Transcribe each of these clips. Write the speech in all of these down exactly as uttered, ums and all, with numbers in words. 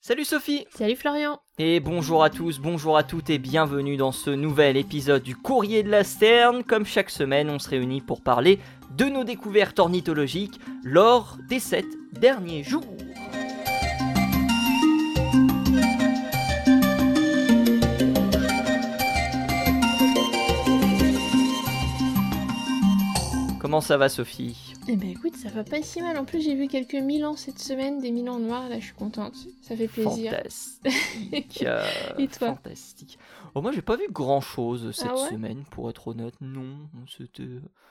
Salut Sophie. Salut Florian. Et bonjour à tous, bonjour à toutes et bienvenue dans ce nouvel épisode du Courrier de la Sterne. Comme chaque semaine, on se réunit pour parler de nos découvertes ornithologiques lors des sept derniers jours. Comment ça va Sophie ? Eh ben écoute, ça va pas si mal. En plus, j'ai vu quelques milans cette semaine, des milans noirs, là je suis contente. Ça fait plaisir. Fantastique. euh, Et toi ? Fantastique. Oh, moi j'ai pas vu grand chose cette Ah ouais semaine, pour être honnête. Non, c'était...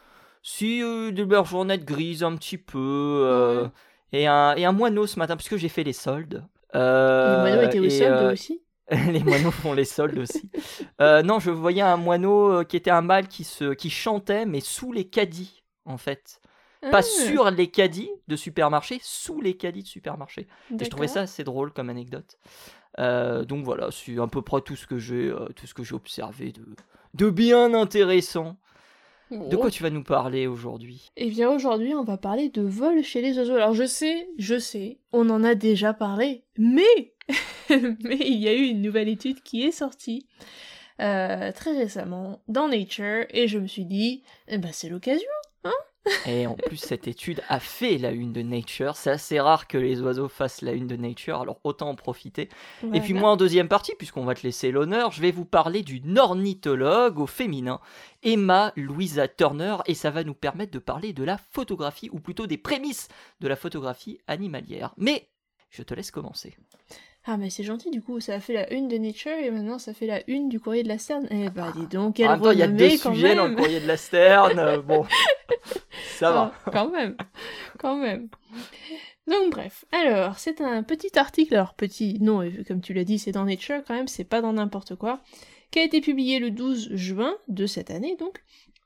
Si, euh, des bergeronnettes grises un petit peu. Euh, Ouais. et, un, et un moineau ce matin, puisque j'ai fait les soldes. Euh, Les moineaux étaient au et, solde euh, aussi. Les moineaux font les soldes aussi. Euh, non, je voyais un moineau euh, qui était un mâle qui, se, qui chantait, mais sous les caddies, en fait. Ah, Pas sur les caddies de supermarché, sous les caddies de supermarché. Et je trouvais ça d'accord. assez drôle comme anecdote. Euh, donc voilà, c'est à peu près tout ce que j'ai, euh, tout ce que j'ai observé de, de bien intéressant. De Bon. quoi tu vas nous parler aujourd'hui ? Eh bien aujourd'hui, on va parler de vol chez les oiseaux. Alors je sais, je sais, on en a déjà parlé, mais mais il y a eu une nouvelle étude qui est sortie euh, très récemment dans Nature, et je me suis dit, eh ben c'est l'occasion. Et en plus, cette étude a fait la une de Nature. C'est assez rare que les oiseaux fassent la une de Nature, alors autant en profiter. Et puis Voilà. moi, en deuxième partie, puisqu'on va te laisser l'honneur, je vais vous parler d'une ornithologue au féminin, Emma Louisa Turner, et ça va nous permettre de parler de la photographie, ou plutôt des prémices de la photographie animalière. Mais je te laisse commencer. Ah mais c'est gentil, du coup ça a fait la une de Nature et maintenant ça fait la une du Courrier de la Sterne. Eh bah dis donc, quelle En même temps, il y a renommée deux quand sujets même. dans le courrier de la Sterne. euh, bon, ça va. Ah, quand même, quand même. Donc bref, alors c'est un petit article, alors petit, non, euh, comme tu l'as dit c'est dans Nature quand même, c'est pas dans n'importe quoi, qui a été publié le douze juin de cette année donc,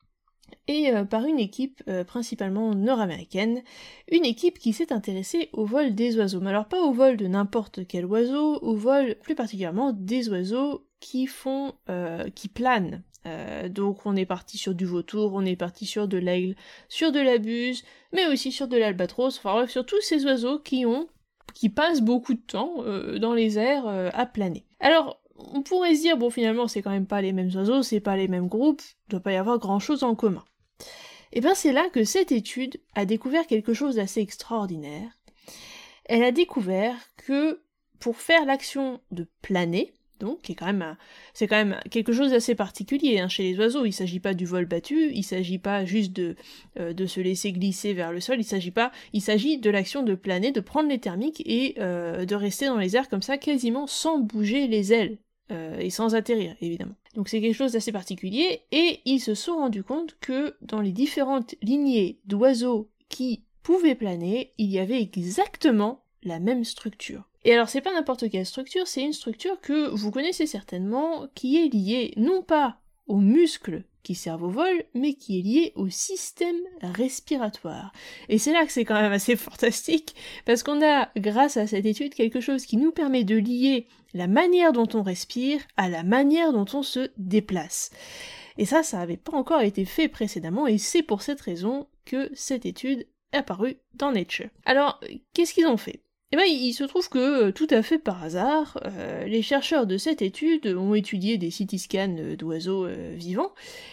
et euh, par une équipe euh, principalement nord-américaine, une équipe qui s'est intéressée au vol des oiseaux, mais alors pas au vol de n'importe quel oiseau, au vol plus particulièrement des oiseaux qui font, euh, qui planent. Euh, donc on est parti sur du vautour, on est parti sur de l'aigle, sur de la buse, mais aussi sur de l'albatros, enfin bref, sur tous ces oiseaux qui ont, qui passent beaucoup de temps euh, dans les airs euh, à planer. Alors, on pourrait se dire, bon finalement c'est quand même pas les mêmes oiseaux, c'est pas les mêmes groupes, il doit pas y avoir grand chose en commun. Et bien c'est là que cette étude a découvert quelque chose d'assez extraordinaire. Elle a découvert que pour faire l'action de planer, donc qui est quand même un, c'est quand même quelque chose d'assez particulier hein, chez les oiseaux, il s'agit pas du vol battu, il s'agit pas juste de, euh, de se laisser glisser vers le sol, il s'agit pas, il s'agit de l'action de planer, de prendre les thermiques et euh, de rester dans les airs comme ça quasiment sans bouger les ailes. Euh, et sans atterrir, évidemment. Donc c'est quelque chose d'assez particulier, et ils se sont rendus compte que dans les différentes lignées d'oiseaux qui pouvaient planer, il y avait exactement la même structure. Et alors c'est pas n'importe quelle structure, c'est une structure que vous connaissez certainement, qui est liée non pas aux muscles qui servent au vol, mais qui est liée au système respiratoire. Et c'est là que c'est quand même assez fantastique, parce qu'on a, grâce à cette étude, quelque chose qui nous permet de lier la manière dont on respire à la manière dont on se déplace. Et ça, ça n'avait pas encore été fait précédemment, et c'est pour cette raison que cette étude est apparue dans Nature. Alors, qu'est-ce qu'ils ont fait ? Eh ben, il se trouve que, tout à fait par hasard, euh, les chercheurs de cette étude ont étudié des C T scans d'oiseaux euh, vivants,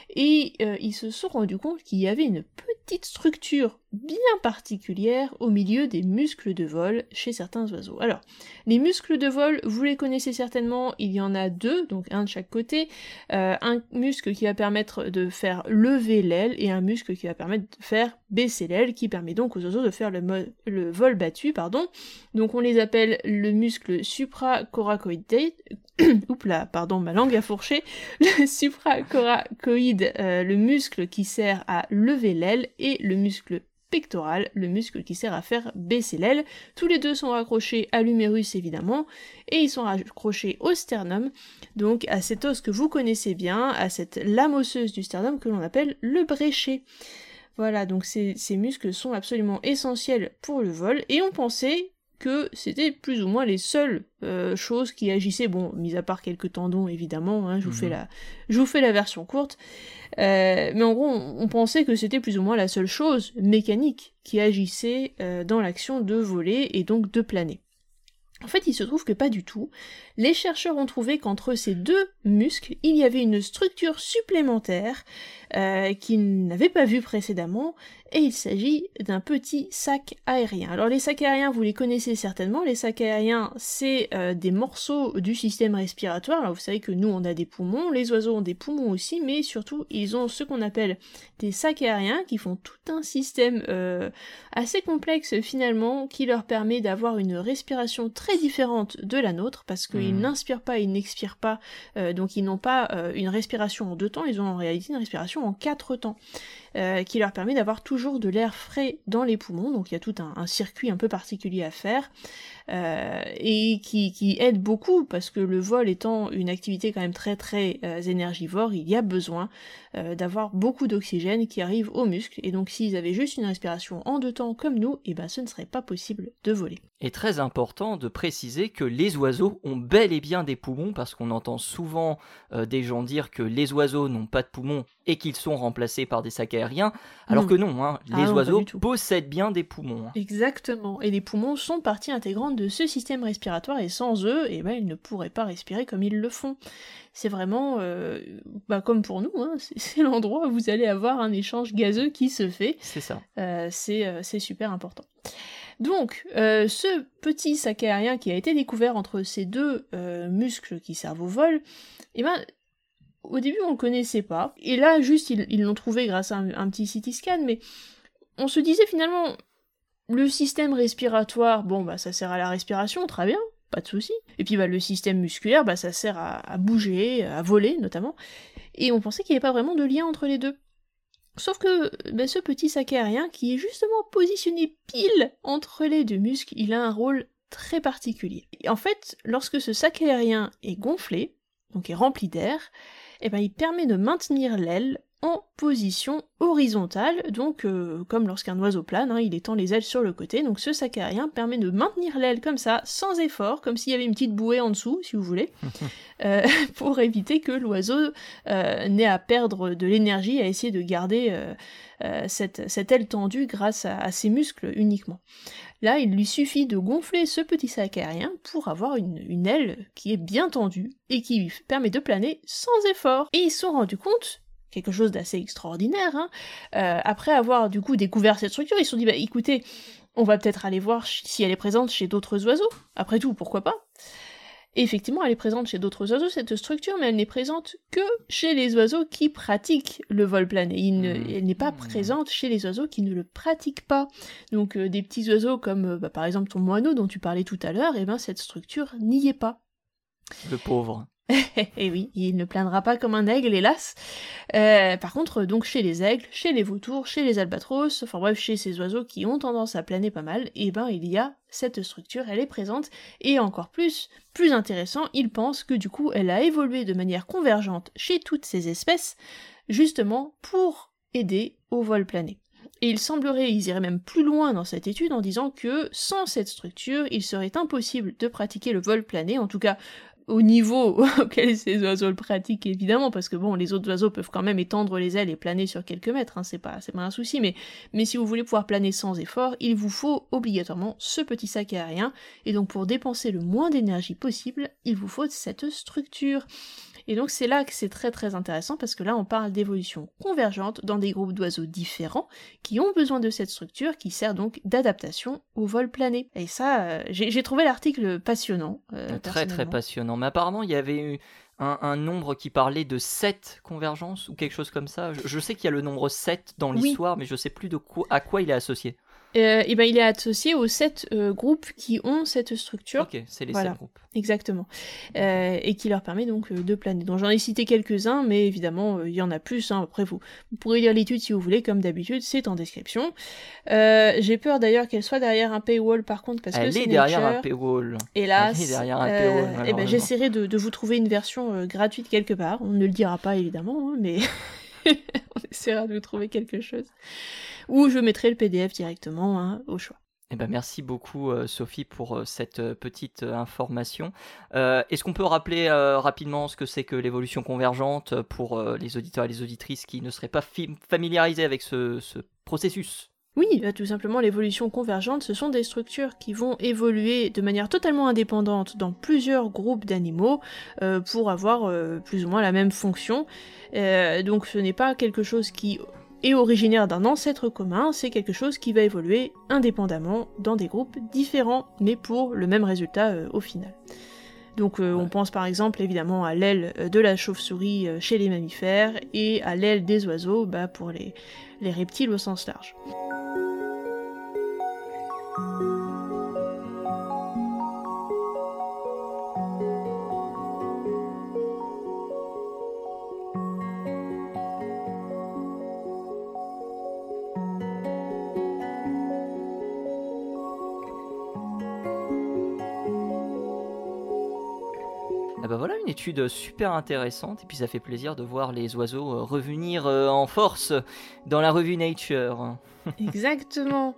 et euh, ils se sont rendus compte qu'il y avait une petite structure bien particulière au milieu des muscles de vol chez certains oiseaux. Alors, les muscles de vol, vous les connaissez certainement, il y en a deux, donc un de chaque côté, euh, un muscle qui va permettre de faire lever l'aile, et un muscle qui va permettre de faire baisser l'aile, qui permet donc aux oiseaux de faire le, mo- le vol battu, pardon. Donc on les appelle le muscle supracoracoïdé, oups là, pardon, ma langue a fourché, le supracoracoïde, euh, le muscle qui sert à lever l'aile, et le muscle pectoral, le muscle qui sert à faire baisser l'aile. Tous les deux sont raccrochés à l'humérus évidemment, et ils sont raccrochés au sternum, donc à cet os que vous connaissez bien, à cette lame osseuse du sternum que l'on appelle le bréchet. Voilà, donc ces, ces muscles sont absolument essentiels pour le vol, et on pensait que c'était plus ou moins les seules euh, choses qui agissaient, bon, mis à part quelques tendons évidemment, hein, je, vous Mhm. fais la, je vous fais la version courte, euh, mais en gros on, on pensait que c'était plus ou moins la seule chose mécanique qui agissait euh, dans l'action de voler et donc de planer. En fait, il se trouve que pas du tout. Les chercheurs ont trouvé qu'entre ces deux muscles, il y avait une structure supplémentaire euh, qu'ils n'avaient pas vue précédemment, et il s'agit d'un petit sac aérien. Alors les sacs aériens, vous les connaissez certainement. Les sacs aériens, c'est euh, des morceaux du système respiratoire. Alors vous savez que nous, on a des poumons, les oiseaux ont des poumons aussi, mais surtout, ils ont ce qu'on appelle des sacs aériens qui font tout un système euh, assez complexe finalement, qui leur permet d'avoir une respiration très différente de la nôtre, parce qu'ils mmh. n'inspirent pas, ils n'expirent pas, euh, donc ils n'ont pas euh, une respiration en deux temps, ils ont en réalité une respiration en quatre temps. Euh, qui leur permet d'avoir toujours de l'air frais dans les poumons, donc il y a tout un, un circuit un peu particulier à faire, euh, et qui, qui aide beaucoup, parce que le vol étant une activité quand même très très euh, énergivore, il y a besoin euh, d'avoir beaucoup d'oxygène qui arrive aux muscles, et donc s'ils avaient juste une respiration en deux temps comme nous, et ben ce ne serait pas possible de voler. Et très important de préciser que les oiseaux ont bel et bien des poumons, parce qu'on entend souvent euh, des gens dire que les oiseaux n'ont pas de poumons et qu'ils sont remplacés par des sacs aériens, alors mmh. que non, hein, les ah non, oiseaux possèdent bien des poumons. Hein. Exactement, et les poumons sont partie intégrante de ce système respiratoire, et sans eux, eh ben, ils ne pourraient pas respirer comme ils le font. C'est vraiment, euh, bah, comme pour nous, hein, c'est, c'est l'endroit où vous allez avoir un échange gazeux qui se fait. C'est ça. Euh, c'est, euh, c'est super important. Donc, euh, ce petit sac aérien qui a été découvert entre ces deux euh, muscles qui servent au vol, eh ben, au début on le connaissait pas, et là juste ils, ils l'ont trouvé grâce à un, un petit C T scan, mais on se disait finalement, le système respiratoire, bon bah ça sert à la respiration, très bien, pas de souci, et puis bah le système musculaire, bah ça sert à, à bouger, à voler notamment, et on pensait qu'il n'y avait pas vraiment de lien entre les deux. Sauf que bah, ce petit sac aérien, qui est justement positionné pile entre les deux muscles, il a un rôle très particulier. Et en fait, lorsque ce sac aérien est gonflé, donc est rempli d'air, eh ben, il permet de maintenir l'aile en position horizontale, donc euh, comme lorsqu'un oiseau plane, hein, il étend les ailes sur le côté, donc ce sac aérien permet de maintenir l'aile comme ça, sans effort, comme s'il y avait une petite bouée en dessous, si vous voulez, euh, pour éviter que l'oiseau euh, n'ait à perdre de l'énergie à essayer de garder euh, euh, cette, cette aile tendue grâce à, à ses muscles uniquement. Là, il lui suffit de gonfler ce petit sac aérien pour avoir une, une aile qui est bien tendue et qui lui permet de planer sans effort. Et ils se sont rendus compte, quelque chose d'assez extraordinaire, hein, euh, après avoir du coup découvert cette structure, ils se sont dit, bah écoutez, on va peut-être aller voir si elle est présente chez d'autres oiseaux, après tout, pourquoi pas. Et effectivement, elle est présente chez d'autres oiseaux, cette structure, mais elle n'est présente que chez les oiseaux qui pratiquent le vol plané. Il ne, elle n'est pas présente chez les oiseaux qui ne le pratiquent pas. Donc euh, des petits oiseaux comme euh, bah, par exemple ton moineau dont tu parlais tout à l'heure, et ben cette structure n'y est pas. Le pauvre. Et oui, il ne planera pas comme un aigle, hélas. Euh, par contre, donc chez les aigles, chez les vautours, chez les albatros, enfin bref, chez ces oiseaux qui ont tendance à planer pas mal, et ben il y a cette structure, elle est présente, et encore plus, plus intéressant, ils pensent que du coup elle a évolué de manière convergente chez toutes ces espèces, justement pour aider au vol plané. Et il semblerait, ils iraient même plus loin dans cette étude en disant que sans cette structure, il serait impossible de pratiquer le vol plané, en tout cas au niveau auquel ces oiseaux le pratiquent, évidemment, parce que bon, les autres oiseaux peuvent quand même étendre les ailes et planer sur quelques mètres, hein, c'est pas, c'est pas un souci, mais, mais si vous voulez pouvoir planer sans effort, il vous faut obligatoirement ce petit sac aérien, et donc pour dépenser le moins d'énergie possible, il vous faut cette structure. Et donc c'est là que c'est très très intéressant, parce que là on parle d'évolution convergente dans des groupes d'oiseaux différents qui ont besoin de cette structure qui sert donc d'adaptation au vol plané. Et ça, euh, j'ai, j'ai trouvé l'article passionnant. Euh, très très passionnant. Mais apparemment il y avait eu un, un nombre qui parlait de sept convergences ou quelque chose comme ça. Je, je sais qu'il y a le nombre sept dans l'histoire, oui. Mais je sais plus de quoi, à quoi il est associé. Euh, et ben il est associé aux sept euh, groupes qui ont cette structure. Ok, c'est les voilà, sept groupes. Exactement. Euh, et qui leur permet donc euh, de planer. Donc j'en ai cité quelques-uns, mais évidemment euh, il y en a plus. Hein. Après vous, vous pourrez lire l'étude si vous voulez, comme d'habitude, c'est en description. Euh, j'ai peur d'ailleurs qu'elle soit derrière un paywall par contre, parce Elle que c'est est derrière Nature. un paywall. Hélas. Elle est derrière un paywall. Euh, et ben j'essaierai de, de vous trouver une version euh, gratuite quelque part. On ne le dira pas évidemment, hein, mais on essaiera de vous trouver quelque chose. Ou je mettrai le P D F directement, hein, au choix. Eh ben, merci beaucoup euh, Sophie pour euh, cette euh, petite euh, information. Euh, est-ce qu'on peut rappeler euh, rapidement ce que c'est que l'évolution convergente pour euh, les auditeurs et les auditrices qui ne seraient pas fi- familiarisés avec ce, ce processus ? Oui, bah, tout simplement, l'évolution convergente, ce sont des structures qui vont évoluer de manière totalement indépendante dans plusieurs groupes d'animaux euh, pour avoir euh, plus ou moins la même fonction. Euh, donc ce n'est pas quelque chose qui est originaire d'un ancêtre commun, c'est quelque chose qui va évoluer indépendamment dans des groupes différents, mais pour le même résultat euh, au final. Donc euh, ouais. On pense par exemple évidemment à l'aile de la chauve-souris euh, chez les mammifères et à l'aile des oiseaux bah, pour les, les reptiles au sens large. Ah bah voilà une étude super intéressante et puis ça fait plaisir de voir les oiseaux revenir en force dans la revue Nature. Exactement.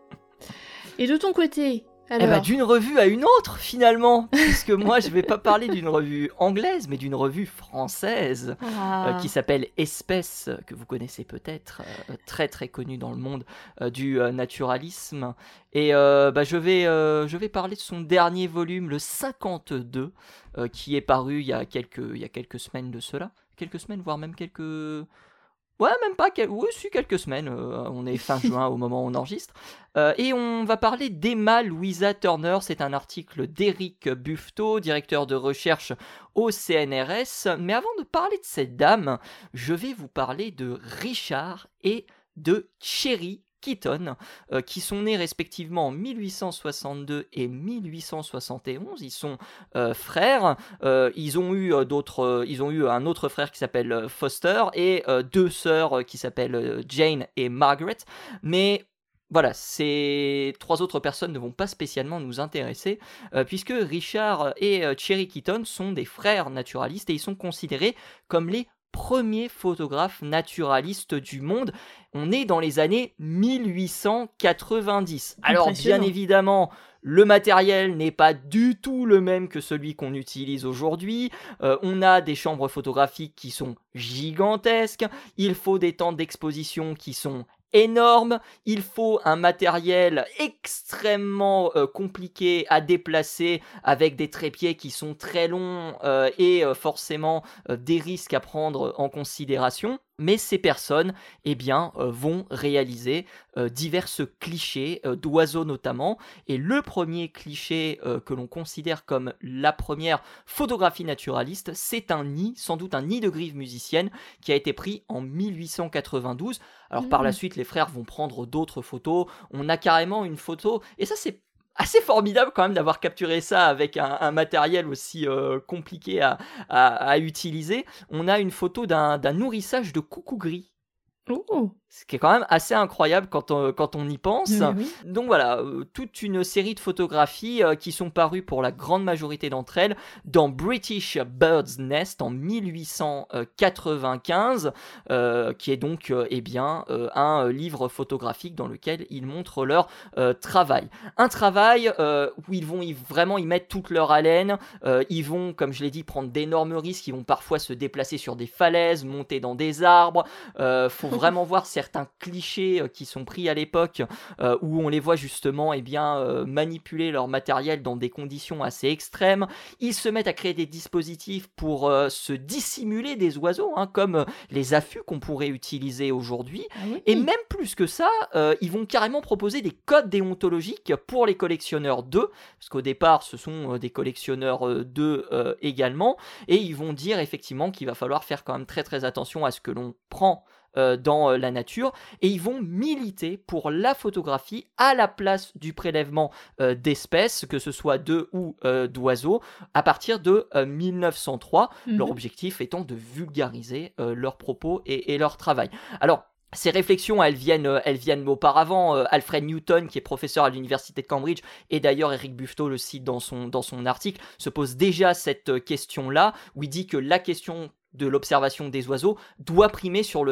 Et de ton côté alors... Eh bah d'une revue à une autre finalement, puisque moi je vais pas parler d'une revue anglaise mais d'une revue française ah. euh, qui s'appelle Espèce, que vous connaissez peut-être, euh, très très connue dans le monde euh, du euh, naturalisme. Et euh, bah, je, vais, euh, je vais parler de son dernier volume, le cinquante-deux, euh, qui est paru il y a quelques, il y a quelques semaines de cela. Quelques semaines, voire même quelques... Ouais, même pas, quel... oui, si, quelques semaines, euh, on est fin juin au moment où on enregistre. Euh, et on va parler d'Emma Louisa Turner, c'est un article d'Éric Buffetot, directeur de recherche au C N R S. Mais avant de parler de cette dame, je vais vous parler de Richard et de Cherry Keaton, euh, qui sont nés respectivement en mille huit cent soixante-deux et mille huit cent soixante et onze. Ils sont euh, frères. Euh, ils ont eu euh, d'autres. Euh, ils ont eu un autre frère qui s'appelle euh, Foster et euh, deux sœurs euh, qui s'appellent euh, Jane et Margaret. Mais voilà, ces trois autres personnes ne vont pas spécialement nous intéresser, euh, puisque Richard et euh, Cherry Keaton sont des frères naturalistes et ils sont considérés comme les premier photographe naturaliste du monde. On est dans les années mille huit cent quatre-vingt-dix. Alors bien évidemment, le matériel n'est pas du tout le même que celui qu'on utilise aujourd'hui. Euh, on a des chambres photographiques qui sont gigantesques. Il faut des temps d'exposition qui sont énorme, il faut un matériel extrêmement euh, compliqué à déplacer avec des trépieds qui sont très longs euh, et euh, forcément euh, des risques à prendre en considération. Mais ces personnes eh bien, euh, vont réaliser euh, divers clichés euh, d'oiseaux notamment. Et le premier cliché euh, que l'on considère comme la première photographie naturaliste, c'est un nid, sans doute un nid de grive musicienne, qui a été pris en mille huit cent quatre-vingt-douze. Alors mmh. par la suite, les frères vont prendre d'autres photos. On a carrément une photo, et ça c'est assez formidable quand même d'avoir capturé ça avec un, un matériel aussi euh, compliqué à, à, à utiliser. On a une photo d'un, d'un nourrissage de coucou gris. Oh. Ce qui est quand même assez incroyable quand on, quand on y pense. Oui. Donc voilà, euh, toute une série de photographies euh, qui sont parues pour la grande majorité d'entre elles dans British Bird's Nest en mille huit cent quatre-vingt-quinze, euh, qui est donc euh, eh bien, euh, un livre photographique dans lequel ils montrent leur euh, travail. Un travail euh, où ils vont y, vraiment y mettre toute leur haleine, euh, ils vont, comme je l'ai dit, prendre d'énormes risques, ils vont parfois se déplacer sur des falaises, monter dans des arbres, euh, faut vraiment voir certains clichés euh, qui sont pris à l'époque euh, où on les voit justement eh bien, euh, manipuler leur matériel dans des conditions assez extrêmes. Ils se mettent à créer des dispositifs pour euh, se dissimuler des oiseaux, hein, comme euh, les affûts qu'on pourrait utiliser aujourd'hui. Ah oui. Et même plus que ça, euh, ils vont carrément proposer des codes déontologiques pour les collectionneurs d'œufs, parce qu'au départ ce sont euh, des collectionneurs euh, d'œufs euh, également, et ils vont dire effectivement qu'il va falloir faire quand même très très attention à ce que l'on prend Euh, dans euh, la nature, et ils vont militer pour la photographie à la place du prélèvement euh, d'espèces, que ce soit d'œufs ou euh, d'oiseaux, à partir de euh, mille neuf cent trois, mm-hmm. leur objectif étant de vulgariser euh, leurs propos et, et leur travail. Alors, ces réflexions, elles viennent, elles viennent auparavant. Euh, Alfred Newton, qui est professeur à l'université de Cambridge, et d'ailleurs Éric Buffetot le cite dans son, dans son article, se pose déjà cette question-là, où il dit que la question de l'observation des oiseaux doit primer sur le fait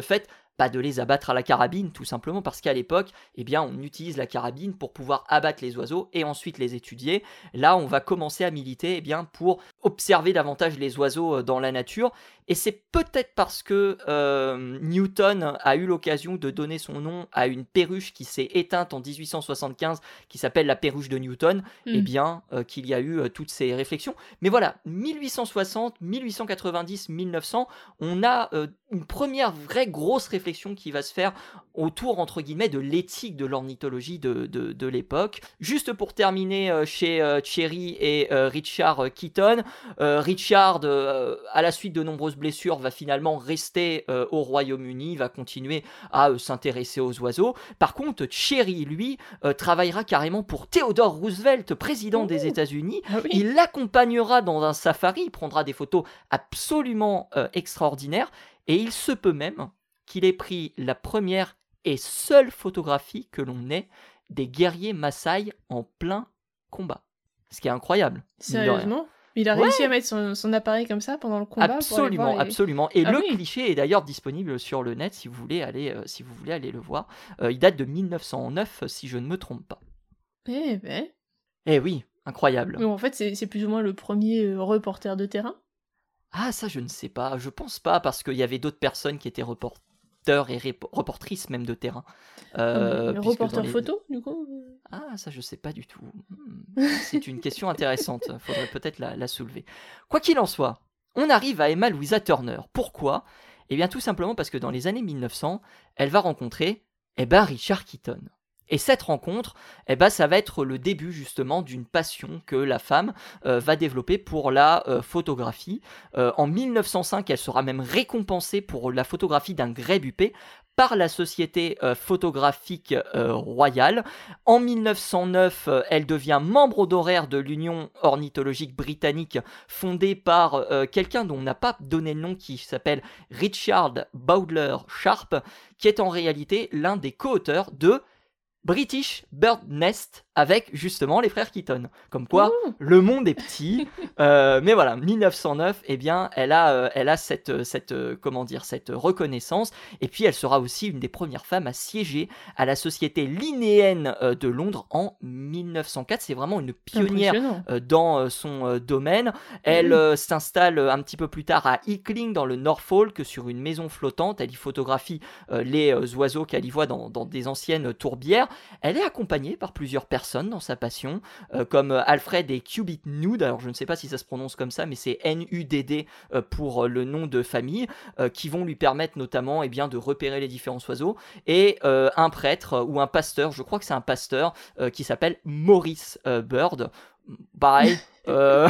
Bah, de les abattre à la carabine, tout simplement parce qu'à l'époque, eh bien, on utilise la carabine pour pouvoir abattre les oiseaux et ensuite les étudier. Là, on va commencer à militer eh bien, pour observer davantage les oiseaux dans la nature. Et c'est peut-être parce que euh, Newton a eu l'occasion de donner son nom à une perruche qui s'est éteinte en dix-huit cent soixante-quinze, qui s'appelle la perruche de Newton, mm. eh bien, euh, qu'il y a eu euh, toutes ces réflexions. Mais voilà, mille huit cent soixante, mille huit cent quatre-vingt-dix, mille neuf cents, on a euh, une première vraie grosse réflexion qui va se faire autour, entre guillemets, de l'éthique de l'ornithologie de, de, de l'époque. Juste pour terminer euh, chez euh, Cherry et euh, Richard Keeton, euh, Richard, euh, à la suite de nombreuses blessures, va finalement rester euh, au Royaume-Uni, va continuer à euh, s'intéresser aux oiseaux. Par contre, Cherry, lui, euh, travaillera carrément pour Theodore Roosevelt, président oh. des États-Unis. Ah oui. Il l'accompagnera dans un safari, il prendra des photos absolument euh, extraordinaires, et il se peut même qu'il ait pris la première et seule photographie que l'on ait des guerriers Maasai en plein combat. Ce qui est incroyable. Sérieusement ? Il a réussi ouais. à mettre son, son appareil comme ça pendant le combat. Absolument, les... absolument. Et ah le oui. cliché est d'ailleurs disponible sur le net si vous voulez aller, euh, si vous voulez aller le voir. Euh, il date de mille neuf cent neuf, si je ne me trompe pas. Eh ben. Eh oui, incroyable. Mais en fait, c'est, c'est plus ou moins le premier euh, reporter de terrain. Ah, ça, je ne sais pas. Je pense pas, parce qu'il y avait d'autres personnes qui étaient reporters et rép- reportrices même de terrain. Euh, ah, reporter les... photo, du coup Ah, ça, je sais pas du tout. Hmm. C'est une question intéressante. Il faudrait peut-être la, la soulever. Quoi qu'il en soit, on arrive à Emma Louisa Turner. Pourquoi ? Eh bien, tout simplement parce que dans les années mille neuf cents, elle va rencontrer eh ben, Richard Keeton. Et cette rencontre, eh ben, ça va être le début justement d'une passion que la femme euh, va développer pour la euh, photographie. Euh, en mille neuf cent cinq, elle sera même récompensée pour la photographie d'un grès-bupé par la Société euh, photographique euh, royale. En mille neuf cent neuf, euh, elle devient membre honoraire de l'Union ornithologique britannique, fondée par euh, quelqu'un dont on n'a pas donné le nom, qui s'appelle Richard Bowdler Sharp, qui est en réalité l'un des co-auteurs de British Bird Nest avec justement les frères Keeton. Comme quoi, Ouh. le monde est petit. euh, mais voilà, mille neuf cent neuf, eh bien, elle a, euh, elle a cette, cette, euh, comment dire, cette reconnaissance. Et puis, elle sera aussi une des premières femmes à siéger à la Société Linnéenne euh, de Londres en mille neuf cent quatre. C'est vraiment une pionnière euh, dans euh, son euh, domaine. Elle mmh. euh, s'installe euh, un petit peu plus tard à Hickling, dans le Norfolk, sur une maison flottante. Elle y photographie euh, les euh, oiseaux qu'elle y voit dans, dans des anciennes tourbières. Elle est accompagnée par plusieurs personnes dans sa passion, euh, comme Alfred et Cubitt Nudd, alors je ne sais pas si ça se prononce comme ça, mais c'est N U D D euh, pour le nom de famille, euh, qui vont lui permettre notamment eh bien, de repérer les différents oiseaux, et euh, un prêtre ou un pasteur, je crois que c'est un pasteur, euh, qui s'appelle Maurice euh, Bird. Pareil. euh...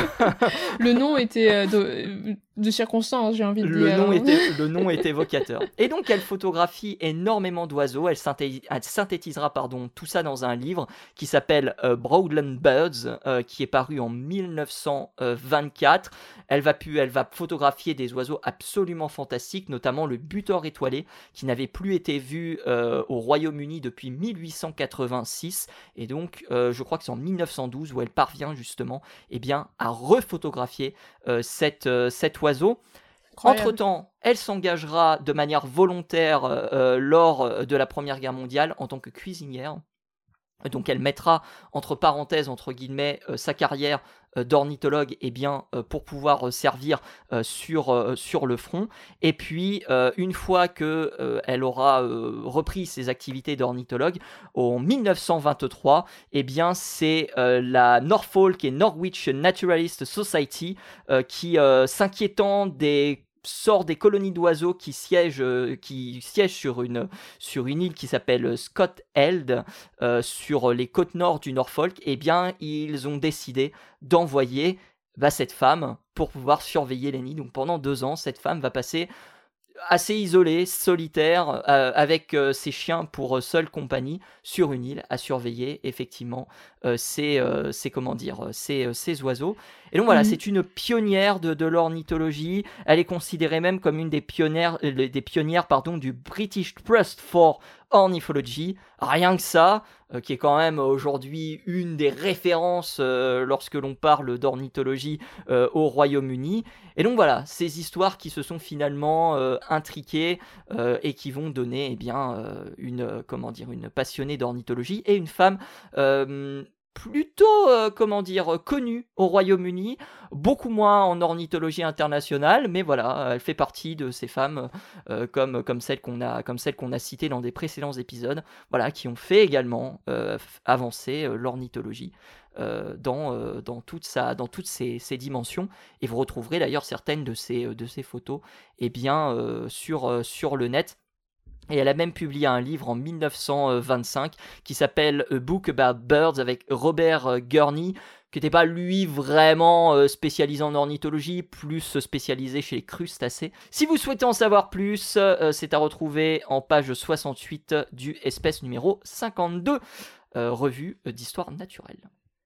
le nom était euh, de, de circonstance, j'ai envie de le dire. Nom était, le nom est évocateur. Et donc, elle photographie énormément d'oiseaux. Elle, synthé- elle synthétisera pardon, tout ça dans un livre qui s'appelle euh, Broadland Birds, euh, qui est paru en mille neuf cent vingt-quatre. Elle va, pu, elle va photographier des oiseaux absolument fantastiques, notamment le butor étoilé, qui n'avait plus été vu euh, au Royaume-Uni depuis mille huit cent quatre-vingt-six. Et donc, euh, je crois que c'est en mille neuf cent douze où elle parvient justement eh bien, à refotographier euh, cette, euh, cet oiseau. Incroyable. Entre-temps, elle s'engagera de manière volontaire euh, lors de la Première Guerre mondiale en tant que cuisinière. Donc elle mettra entre parenthèses, entre guillemets, euh, sa carrière euh, d'ornithologue eh bien, euh, pour pouvoir euh, servir euh, sur, euh, sur le front. Et puis, euh, une fois qu'elle euh, aura euh, repris ses activités d'ornithologue, en mille neuf cent vingt-trois, eh bien, c'est euh, la Norfolk et Norwich Naturalist Society euh, qui, euh, s'inquiétant des sort des colonies d'oiseaux qui siègent, euh, qui siègent sur, une, sur une île qui s'appelle Scott Held, euh, sur les côtes nord du Norfolk, eh bien, ils ont décidé d'envoyer bah, cette femme pour pouvoir surveiller les nids. Donc pendant deux ans, cette femme va passer assez isolée, solitaire, euh, avec euh, ses chiens pour euh, seule compagnie, sur une île, à surveiller effectivement euh, ces, euh, ces, comment dire, ces, euh, ces oiseaux. Et donc voilà, mmh. c'est une pionnière de, de l'ornithologie. Elle est considérée même comme une des pionnières, euh, des pionnières pardon, du British Trust for Ornithology, rien que ça, euh, qui est quand même aujourd'hui une des références euh, lorsque l'on parle d'ornithologie euh, au Royaume-Uni. Et donc voilà, ces histoires qui se sont finalement euh, intriquées euh, et qui vont donner eh bien, euh, une, euh, comment dire, une passionnée d'ornithologie et une femme euh, plutôt, euh, comment dire, connue au Royaume-Uni, beaucoup moins en ornithologie internationale, mais voilà, elle fait partie de ces femmes euh, comme, comme celles qu'on a, comme celles qu'on a citées dans des précédents épisodes, voilà, qui ont fait également euh, avancer euh, l'ornithologie. Euh, dans, euh, dans, toute sa, dans toutes ses, ses dimensions, et vous retrouverez d'ailleurs certaines de ces, de ces photos eh bien, euh, sur, euh, sur le net. Et elle a même publié un livre en dix-neuf cent vingt-cinq qui s'appelle A Book About Birds avec Robert Gurney, qui n'était pas lui vraiment spécialisé en ornithologie, plus spécialisé chez les crustacés. Si vous souhaitez en savoir plus, euh, c'est à retrouver en page soixante-huit du espèce numéro cinquante-deux, euh, revue d'histoire naturelle.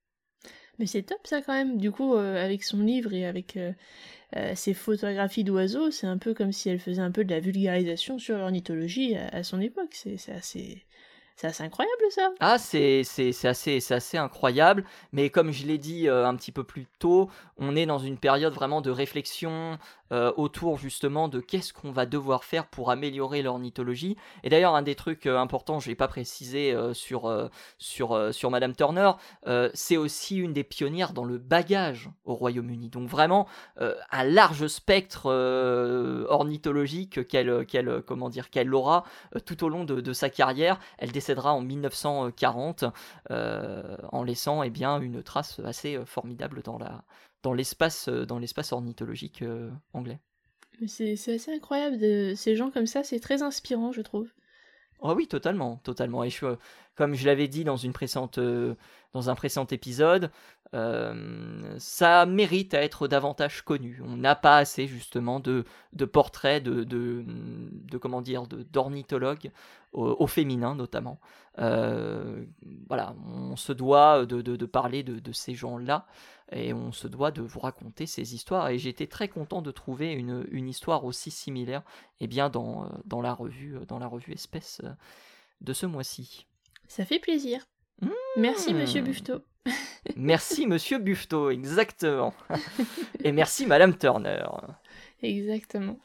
Mais c'est top ça quand même, du coup, euh, avec son livre et avec euh, euh, ses photographies d'oiseaux, c'est un peu comme si elle faisait un peu de la vulgarisation sur l'ornithologie à, à son époque, c'est, c'est, assez, c'est assez incroyable ça. Ah, c'est, c'est, c'est, assez, c'est assez incroyable, mais comme je l'ai dit euh, un petit peu plus tôt, on est dans une période vraiment de réflexion euh, autour justement de qu'est-ce qu'on va devoir faire pour améliorer l'ornithologie. Et d'ailleurs, un des trucs euh, importants, je ne l'ai pas précisé euh, sur, euh, sur, euh, sur Madame Turner, euh, c'est aussi une des pionnières dans le bagage au Royaume-Uni. Donc vraiment, euh, un large spectre euh, ornithologique qu'elle, qu'elle, comment dire, qu'elle aura euh, tout au long de, de sa carrière. Elle décédera en dix-neuf cent quarante euh, en laissant eh bien, une trace assez euh, formidable dans la... dans l'espace, dans l'espace ornithologique euh, anglais. C'est, c'est assez incroyable, de... ces gens comme ça, c'est très inspirant, je trouve. Oh oui, totalement, totalement. Et je, comme je l'avais dit dans, une précédente, euh, dans un précédent épisode, euh, ça mérite à être davantage connu. On n'a pas assez justement de, de portraits de, de, de comment dire, de, d'ornithologues au, au féminin notamment. Euh, voilà, on se doit de, de, de parler de, de ces gens-là. Et on se doit de vous raconter ces histoires. Et j'ai été très content de trouver une, une histoire aussi similaire eh bien, dans, dans, la revue, dans la revue Espèce de ce mois-ci. Ça fait plaisir. Mmh. Merci Monsieur Buffetot. Merci Monsieur Buffetot, exactement. Et merci Madame Turner. Exactement.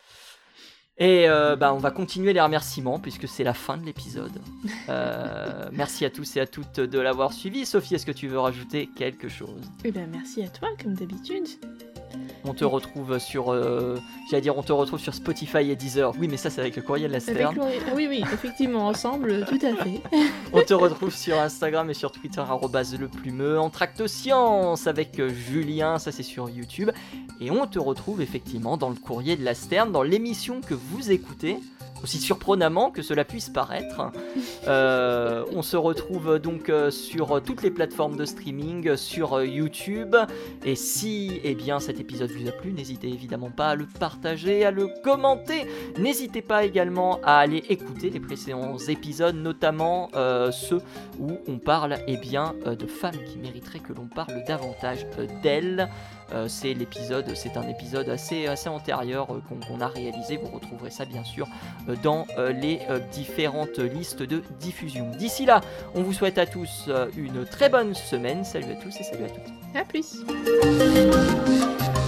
Et euh, bah, on va continuer les remerciements puisque c'est la fin de l'épisode. Euh, merci à tous et à toutes de l'avoir suivi. Sophie, est-ce que tu veux rajouter quelque chose ? Eh bien, merci à toi, comme d'habitude. On te retrouve sur, euh, j'allais dire, on te retrouve sur Spotify et Deezer. Oui, mais ça, c'est avec le courrier de la Stern. Le... Oui, oui, effectivement, ensemble, tout à fait. On te retrouve sur Instagram et sur Twitter, arobase leplumeux, en Tractoscience avec Julien, ça c'est sur YouTube. Et on te retrouve effectivement dans le courrier de la Stern, dans l'émission que vous écoutez, aussi surprenamment que cela puisse paraître. Euh, on se retrouve donc euh, sur toutes les plateformes de streaming, sur euh, YouTube. Et si eh bien, cet épisode vous a plu, n'hésitez évidemment pas à le partager, à le commenter. N'hésitez pas également à aller écouter les précédents épisodes, notamment euh, ceux où on parle eh bien, euh, de femmes qui mériteraient que l'on parle davantage euh, d'elles. Euh, c'est l'épisode, c'est un épisode assez, assez antérieur euh, qu'on, qu'on a réalisé. Vous retrouverez ça bien sûr euh, dans euh, les euh, différentes listes de diffusion. D'ici là, on vous souhaite à tous euh, une très bonne semaine. Salut à tous et salut à toutes. À plus.